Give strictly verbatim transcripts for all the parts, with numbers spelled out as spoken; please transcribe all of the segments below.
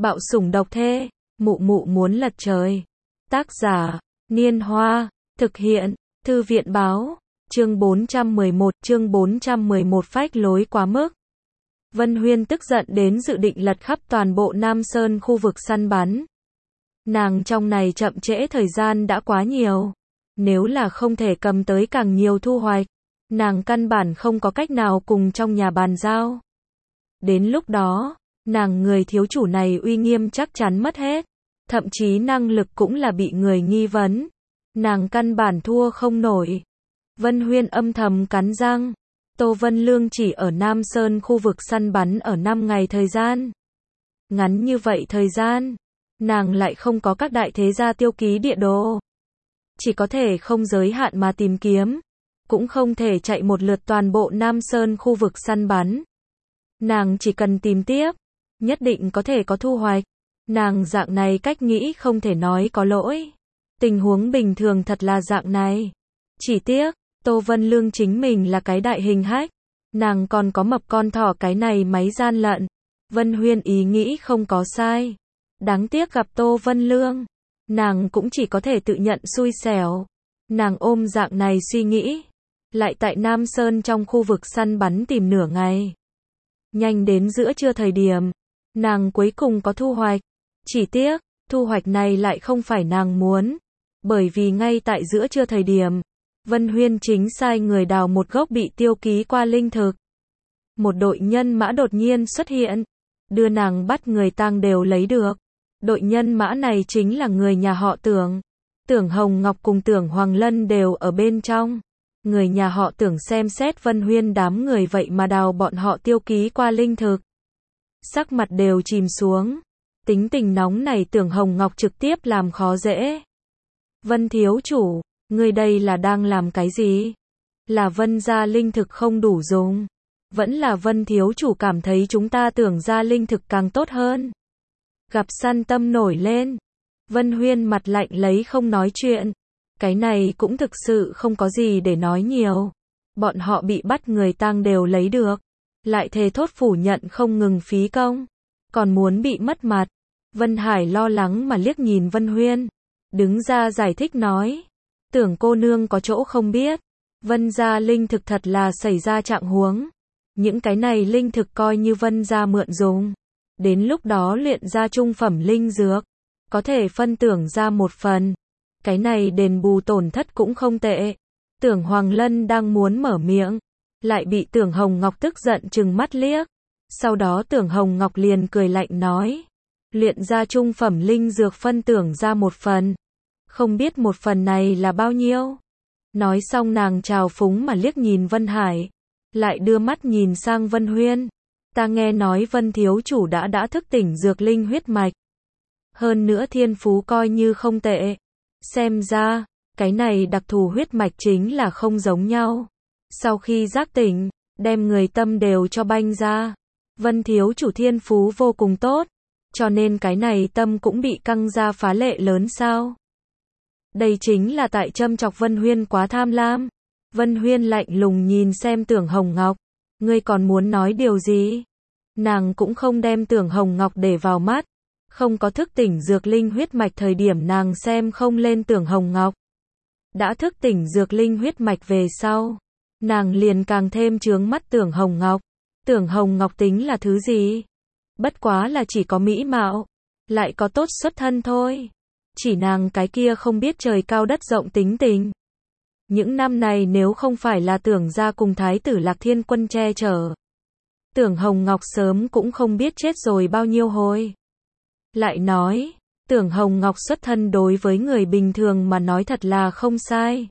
Bạo sủng độc thê, mụ mụ muốn lật trời. Tác giả, Niên Hoa, thực hiện, Thư viện báo, chương bốn trăm mười một, chương bốn trăm mười một phách lối quá mức. Vân Huyên tức giận đến dự định lật khắp toàn bộ Nam Sơn khu vực săn bắn. Nàng trong này chậm trễ thời gian đã quá nhiều. Nếu là không thể cầm tới càng nhiều thu hoạch, nàng căn bản không có cách nào cùng trong nhà bàn giao. Đến lúc đó, nàng người thiếu chủ này uy nghiêm chắc chắn mất hết, thậm chí năng lực cũng là bị người nghi vấn. Nàng căn bản thua không nổi. Vân Huyên âm thầm cắn răng. Tô Vân Lương chỉ ở Nam Sơn khu vực săn bắn ở năm ngày thời gian. Ngắn như vậy thời gian, nàng lại không có các đại thế gia tiêu ký địa đồ. Chỉ có thể không giới hạn mà tìm kiếm, cũng không thể chạy một lượt toàn bộ Nam Sơn khu vực săn bắn. Nàng chỉ cần tìm tiếp, nhất định có thể có thu hoạch. Nàng dạng này cách nghĩ không thể nói có lỗi. Tình huống bình thường thật là dạng này. Chỉ tiếc, Tô Vân Lương chính mình là cái đại hình hách. Nàng còn có mập con thỏ cái này máy gian lận. Vân Huyên ý nghĩ không có sai. Đáng tiếc gặp Tô Vân Lương, nàng cũng chỉ có thể tự nhận xui xẻo. Nàng ôm dạng này suy nghĩ, lại tại Nam Sơn trong khu vực săn bắn tìm nửa ngày. Nhanh đến giữa trưa thời điểm, nàng cuối cùng có thu hoạch. Chỉ tiếc, thu hoạch này lại không phải nàng muốn. Bởi vì ngay tại giữa trưa thời điểm, Vân Huyên chính sai người đào một gốc bị tiêu ký qua linh thực. Một đội nhân mã đột nhiên xuất hiện, đưa nàng bắt người tang đều lấy được. Đội nhân mã này chính là người nhà họ Tưởng. Tưởng Hồng Ngọc cùng Tưởng Hoàng Lân đều ở bên trong. Người nhà họ Tưởng xem xét Vân Huyên đám người vậy mà đào bọn họ tiêu ký qua linh thực. Sắc mặt đều chìm xuống. Tính tình nóng này Tưởng Hồng Ngọc trực tiếp làm khó dễ. Vân thiếu chủ, người đây là đang làm cái gì? Là Vân gia linh thực không đủ dùng? Vẫn là Vân thiếu chủ cảm thấy chúng ta tưởng ra linh thực càng tốt hơn? Gặp săn tâm nổi lên. Vân Huyên mặt lạnh lấy không nói chuyện. Cái này cũng thực sự không có gì để nói nhiều. Bọn họ bị bắt người tang đều lấy được. Lại thề thốt phủ nhận không ngừng phí công. Còn muốn bị mất mặt. Vân Hải lo lắng mà liếc nhìn Vân Huyên. Đứng ra giải thích nói. Tưởng cô nương có chỗ không biết. Vân gia linh thực thật là xảy ra trạng huống. Những cái này linh thực coi như Vân gia mượn dùng. Đến lúc đó luyện ra trung phẩm linh dược. Có thể phân Tưởng ra một phần. Cái này đền bù tổn thất cũng không tệ. Tưởng Hoàng Lân đang muốn mở miệng. Lại bị Tưởng Hồng Ngọc tức giận trừng mắt liếc. Sau đó Tưởng Hồng Ngọc liền cười lạnh nói. Luyện ra trung phẩm linh dược phân Tưởng ra một phần. Không biết một phần này là bao nhiêu? Nói xong nàng trào phúng mà liếc nhìn Vân Hải. Lại đưa mắt nhìn sang Vân Huyên. Ta nghe nói Vân thiếu chủ đã đã thức tỉnh dược linh huyết mạch. Hơn nữa thiên phú coi như không tệ. Xem ra, cái này đặc thù huyết mạch chính là không giống nhau. Sau khi giác tỉnh, đem người tâm đều cho banh ra. Vân thiếu chủ thiên phú vô cùng tốt. Cho nên cái này tâm cũng bị căng ra phá lệ lớn sao? Đây chính là tại châm chọc Vân Huyên quá tham lam. Vân Huyên lạnh lùng nhìn xem Tưởng Hồng Ngọc. Ngươi còn muốn nói điều gì? Nàng cũng không đem Tưởng Hồng Ngọc để vào mắt. Không có thức tỉnh dược linh huyết mạch thời điểm nàng xem không lên Tưởng Hồng Ngọc. Đã thức tỉnh dược linh huyết mạch về sau. Nàng liền càng thêm chướng mắt Tưởng Hồng Ngọc. Tưởng Hồng Ngọc tính là thứ gì? Bất quá là chỉ có mỹ mạo. Lại có tốt xuất thân thôi. Chỉ nàng cái kia không biết trời cao đất rộng tính tình. Những năm này nếu không phải là Tưởng gia cùng Thái tử Lạc Thiên Quân che chở. Tưởng Hồng Ngọc sớm cũng không biết chết rồi bao nhiêu hồi. Lại nói, Tưởng Hồng Ngọc xuất thân đối với người bình thường mà nói thật là không sai.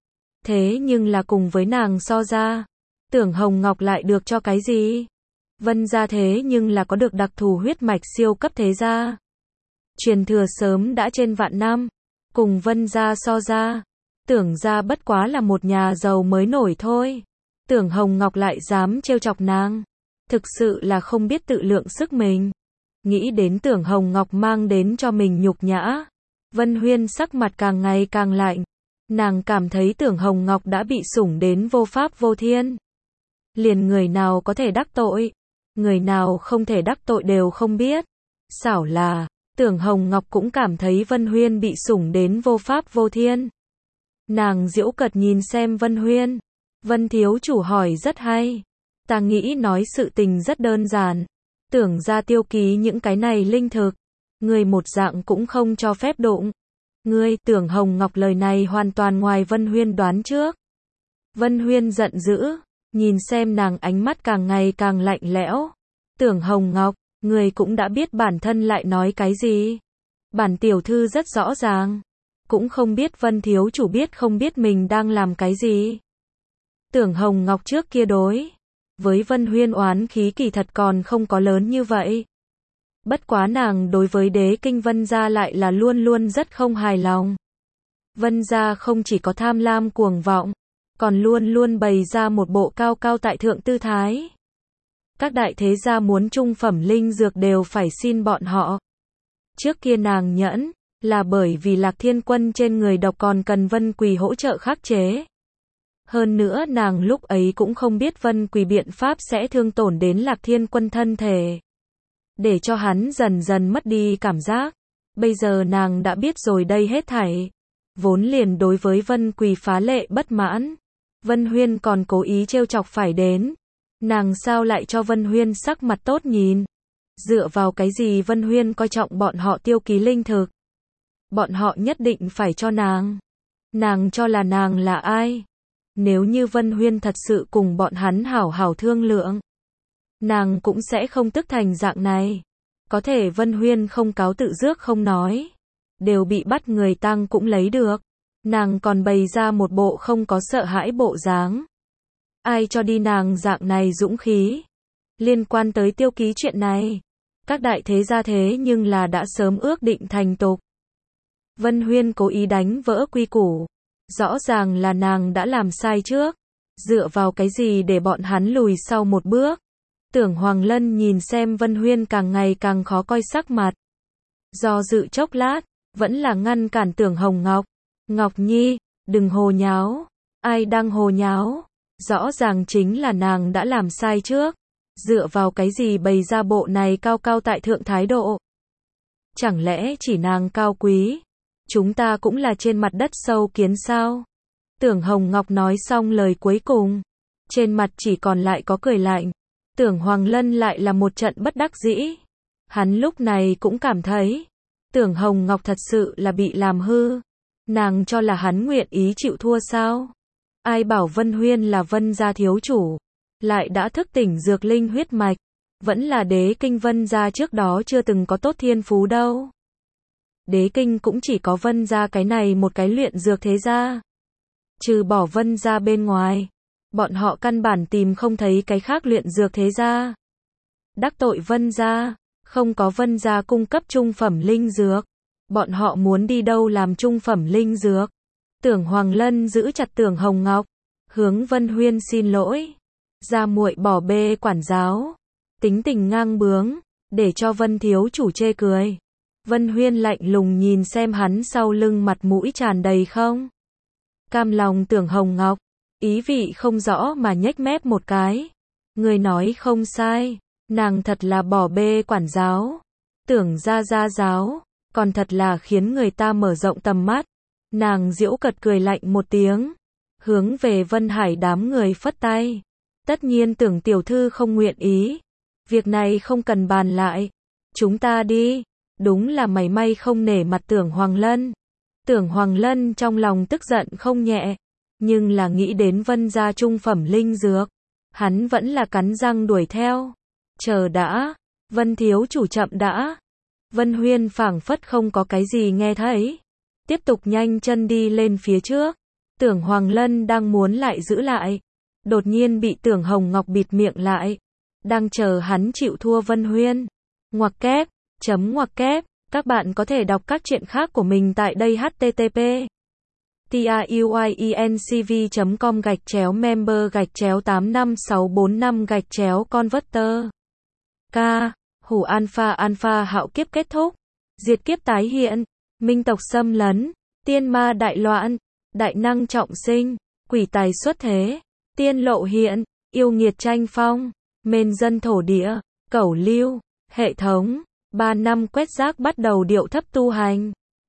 Thế nhưng là cùng với nàng so ra, Tưởng Hồng Ngọc lại được cho cái gì? Vân gia thế nhưng là có được đặc thù huyết mạch siêu cấp thế gia. Truyền thừa sớm đã trên vạn năm. Cùng Vân gia so ra, Tưởng gia bất quá là một nhà giàu mới nổi thôi. Tưởng Hồng Ngọc lại dám trêu chọc nàng. Thực sự là không biết tự lượng sức mình. Nghĩ đến Tưởng Hồng Ngọc mang đến cho mình nhục nhã. Vân Huyên sắc mặt càng ngày càng lạnh. Nàng cảm thấy Tưởng Hồng Ngọc đã bị sủng đến vô pháp vô thiên. Liền người nào có thể đắc tội, người nào không thể đắc tội đều không biết. Xảo là, Tưởng Hồng Ngọc cũng cảm thấy Vân Huyên bị sủng đến vô pháp vô thiên. Nàng giễu cợt nhìn xem Vân Huyên. Vân thiếu chủ hỏi rất hay. Ta nghĩ nói sự tình rất đơn giản. Tưởng ra tiêu ký những cái này linh thực. Người một dạng cũng không cho phép đụng. Ngươi, Tưởng Hồng Ngọc lời này hoàn toàn ngoài Vân Huyên đoán trước. Vân Huyên giận dữ, nhìn xem nàng ánh mắt càng ngày càng lạnh lẽo. Tưởng Hồng Ngọc, người cũng đã biết bản thân lại nói cái gì. Bản tiểu thư rất rõ ràng. Cũng không biết Vân thiếu chủ biết không biết mình đang làm cái gì. Tưởng Hồng Ngọc trước kia đối với Vân Huyên oán khí kỳ thật còn không có lớn như vậy. Bất quá nàng đối với đế kinh Vân gia lại là luôn luôn rất không hài lòng. Vân gia không chỉ có tham lam cuồng vọng, còn luôn luôn bày ra một bộ cao cao tại thượng tư thái. Các đại thế gia muốn trung phẩm linh dược đều phải xin bọn họ. Trước kia nàng nhẫn, là bởi vì Lạc Thiên Quân trên người độc còn cần Vân Quỳ hỗ trợ khắc chế. Hơn nữa nàng lúc ấy cũng không biết Vân Quỳ biện pháp sẽ thương tổn đến Lạc Thiên Quân thân thể. Để cho hắn dần dần mất đi cảm giác. Bây giờ nàng đã biết rồi đây hết thảy. Vốn liền đối với Vân Quỳ phá lệ bất mãn. Vân Huyên còn cố ý trêu chọc phải đến. Nàng sao lại cho Vân Huyên sắc mặt tốt nhìn. Dựa vào cái gì Vân Huyên coi trọng bọn họ tiêu ký linh thực. Bọn họ nhất định phải cho nàng. Nàng cho là nàng là ai? Nếu như Vân Huyên thật sự cùng bọn hắn hảo hảo thương lượng, nàng cũng sẽ không tức thành dạng này. Có thể Vân Huyên không cáo tự rước không nói. Đều bị bắt người tăng cũng lấy được. Nàng còn bày ra một bộ không có sợ hãi bộ dáng. Ai cho đi nàng dạng này dũng khí? Liên quan tới tiêu ký chuyện này, các đại thế gia thế nhưng là đã sớm ước định thành tục. Vân Huyên cố ý đánh vỡ quy củ. Rõ ràng là nàng đã làm sai trước. Dựa vào cái gì để bọn hắn lùi sau một bước? Tưởng Hoàng Lân nhìn xem Vân Huyên càng ngày càng khó coi sắc mặt. Do dự chốc lát, vẫn là ngăn cản Tưởng Hồng Ngọc. Ngọc Nhi, đừng hồ nháo. Ai đang hồ nháo? Rõ ràng chính là nàng đã làm sai trước. Dựa vào cái gì bày ra bộ này cao cao tại thượng thái độ? Chẳng lẽ chỉ nàng cao quý? Chúng ta cũng là trên mặt đất sâu kiến sao? Tưởng Hồng Ngọc nói xong lời cuối cùng. Trên mặt chỉ còn lại có cười lạnh. Tưởng Hoàng Lân lại là một trận bất đắc dĩ. Hắn lúc này cũng cảm thấy. Tưởng Hồng Ngọc thật sự là bị làm hư. Nàng cho là hắn nguyện ý chịu thua sao? Ai bảo Vân Huyên là Vân gia thiếu chủ. Lại đã thức tỉnh dược linh huyết mạch. Vẫn là đế kinh Vân gia trước đó chưa từng có tốt thiên phú đâu. Đế kinh cũng chỉ có Vân gia cái này một cái luyện dược thế gia. Trừ bỏ Vân gia bên ngoài, bọn họ căn bản tìm không thấy cái khác luyện dược thế gia. Đắc tội Vân gia, không có Vân gia cung cấp trung phẩm linh dược. Bọn họ muốn đi đâu làm trung phẩm linh dược? Tưởng Hoàng Lân giữ chặt Tưởng Hồng Ngọc, hướng Vân Huyên xin lỗi. Gia muội bỏ bê quản giáo, tính tình ngang bướng, để cho Vân thiếu chủ chê cười. Vân Huyên lạnh lùng nhìn xem hắn sau lưng mặt mũi tràn đầy không cam lòng. Tưởng Hồng Ngọc, ý vị không rõ mà nhếch mép một cái. Người nói không sai, nàng thật là bỏ bê quản giáo. Tưởng gia gia giáo, còn thật là khiến người ta mở rộng tầm mắt. Nàng giễu cợt cười lạnh một tiếng, hướng về Vân Hải đám người phất tay. Tất nhiên Tưởng tiểu thư không nguyện ý, việc này không cần bàn lại, chúng ta đi. Đúng là mảy may không nể mặt Tưởng Hoàng Lân. Tưởng Hoàng Lân trong lòng tức giận không nhẹ, nhưng là nghĩ đến Vân gia trung phẩm linh dược, hắn vẫn là cắn răng đuổi theo. Chờ đã, Vân thiếu chủ chậm đã. Vân Huyên phảng phất không có cái gì nghe thấy, tiếp tục nhanh chân đi lên phía trước. Tưởng Hoàng Lân đang muốn lại giữ lại, đột nhiên bị Tưởng Hồng Ngọc bịt miệng lại, đang chờ hắn chịu thua Vân Huyên. Ngoặc kép, chấm ngoặc kép, các bạn có thể đọc các truyện khác của mình tại đây http truyencv chấm com gạch chéo member gạch chéo tám năm sáu bốn năm gạch chéo converter. K. Hủ alpha alpha hạo kiếp kết thúc, diệt kiếp tái hiện, minh tộc xâm lấn, tiên ma đại loạn, đại năng trọng sinh, quỷ tài xuất thế, tiên lộ hiện, yêu nghiệt tranh phong, mên dân thổ địa, cẩu lưu, hệ thống, ba năm quét rác bắt đầu điệu thấp tu hành.